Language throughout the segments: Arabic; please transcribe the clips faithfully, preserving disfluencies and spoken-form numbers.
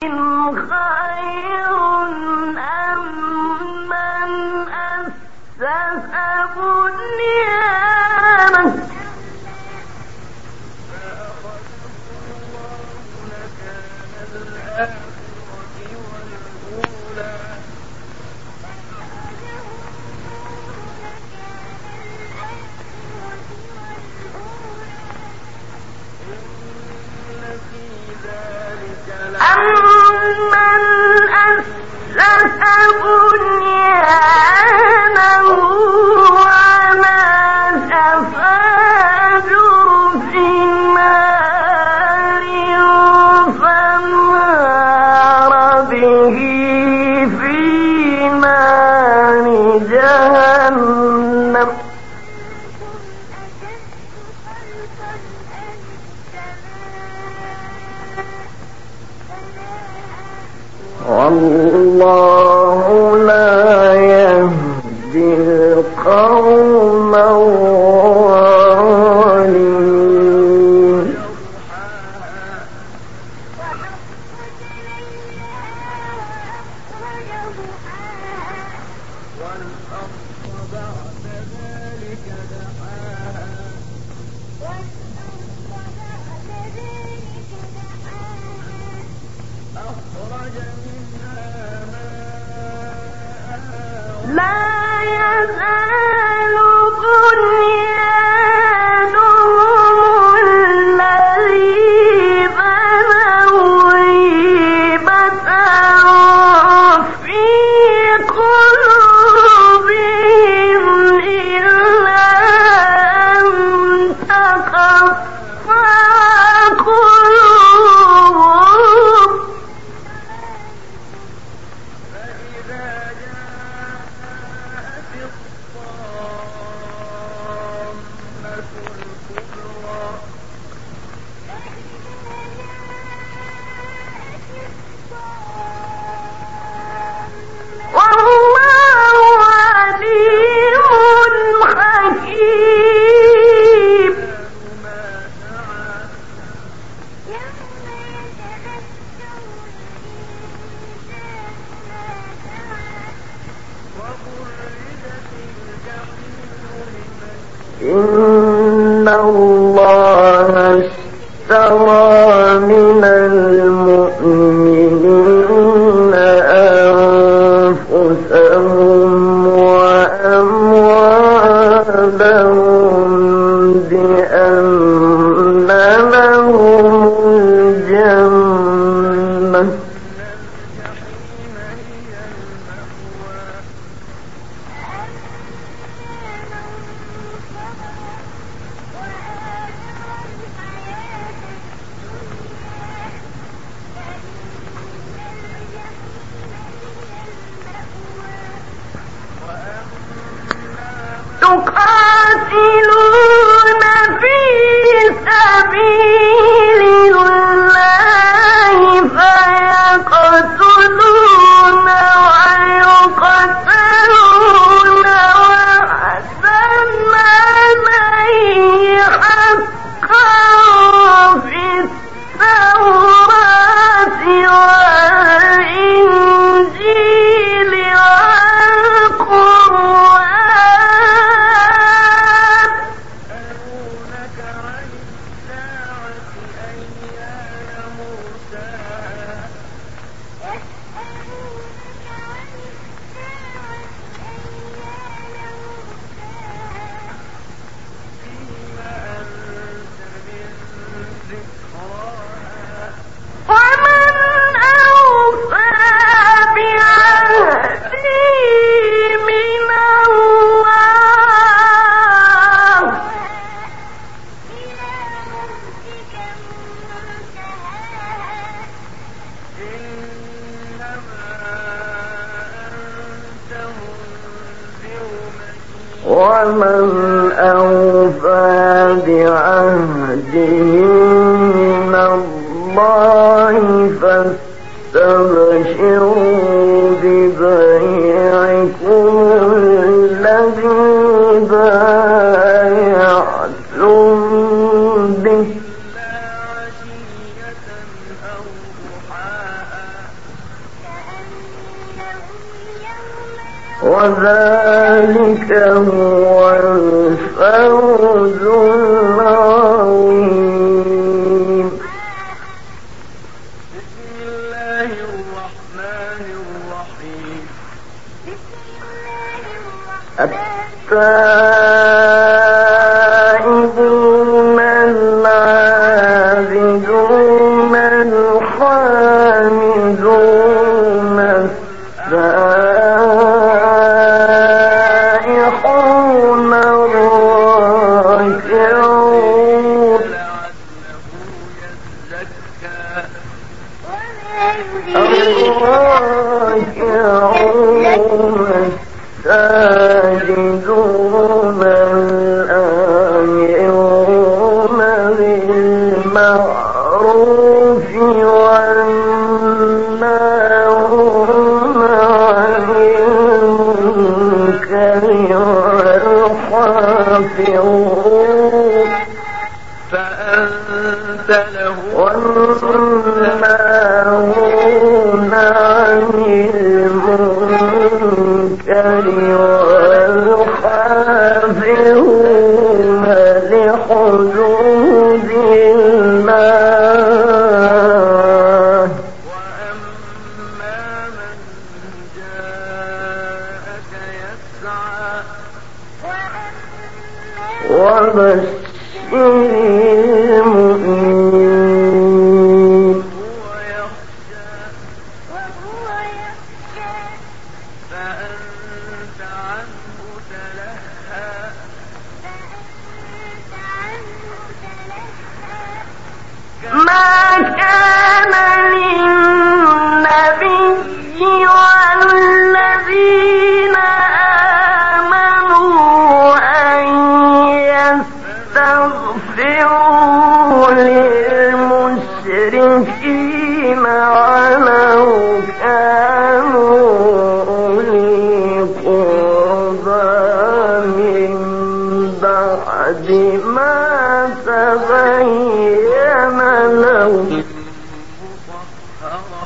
والله لا يهدي القوم الظالمين. لا يزال بنيانهم الذي بنوا ريبة في قلوبهم إلا أن تقطع قلوبهم. والله عليم حكيم. إن الله اشترى من المؤمنين أنفسهم وأموالهم بأن لهم الجنة تقاتلون في سبيل الله فيقتلون ويقتلون وعدا عليه حقا في التوراة والإنجيل ومن أوفى بعهده من الله فاستبشروا ببيعكم الذي بايعتم به. وذلك هو الفوز العظيم. بسم الله الرحمن الرحيم. التائبون العابدون الحامدون السائحون الراكعون الراكعون الساجدون الآمرون بالمعروف والناهون عن المنكر والحافظون فأنت له والناهون عن المنكر والحافظون لحدود الله. وأما من جاءك يسعى وبشر المؤمنين وهو يخشى فأنت عنه تلهى ما كان للنبي والذين آمنوا أن يستغفروا للمشركين ولو كانوا أولي قربى من بعد ما تبين لهم مطهرة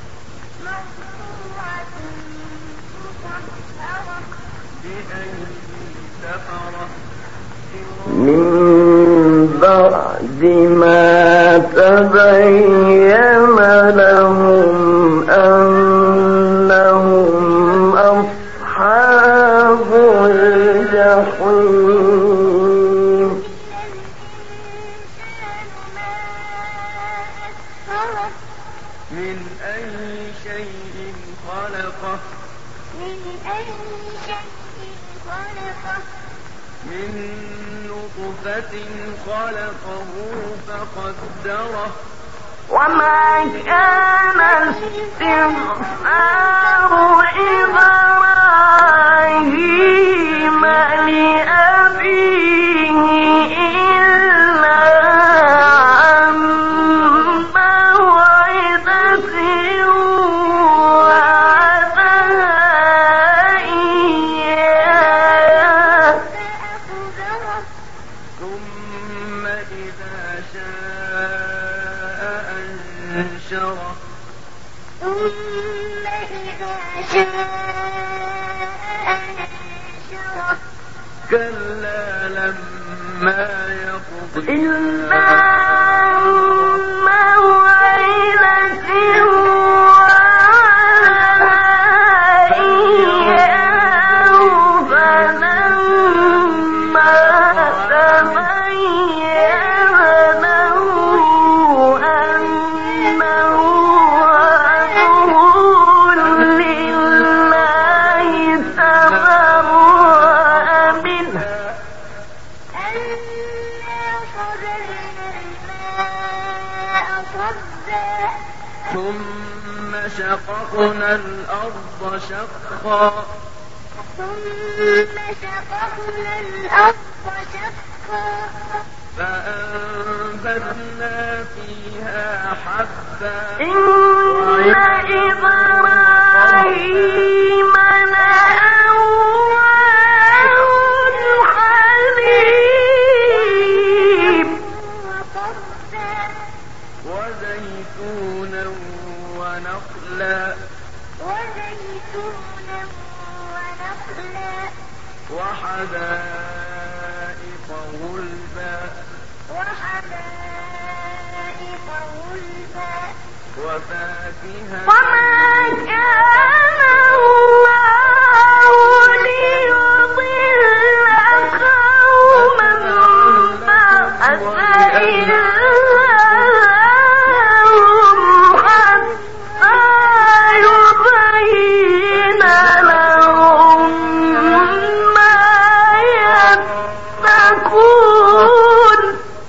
بأيدي سفرة من بعد ما تبين لهم أنهم أصحاب الجحيم. من أي شيء خلقه من نطفة خلقه فقدره وما كان استغفار إبراهيم لأبيه إلا عن موعدة وعدها إياه ثم إذا شاء أنشره كلا لما يقض إلا موعدة وعدها إياه فلما تبين له أنه عدو لله تبرأ منه. ثم شققنا الأرض شقا فأنبتنا فيها حبا إن إبراهيم لأواه حليم. وزيتونا ونخلا وحدائق غلبا وفاكهة وما كان الله ليضل قوما بعد إذ هداهم حتى يبين لهم ما يتقون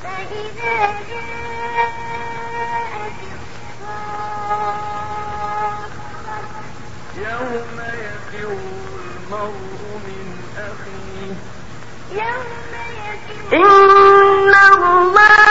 يوم يفر المرء من أخيه إن الله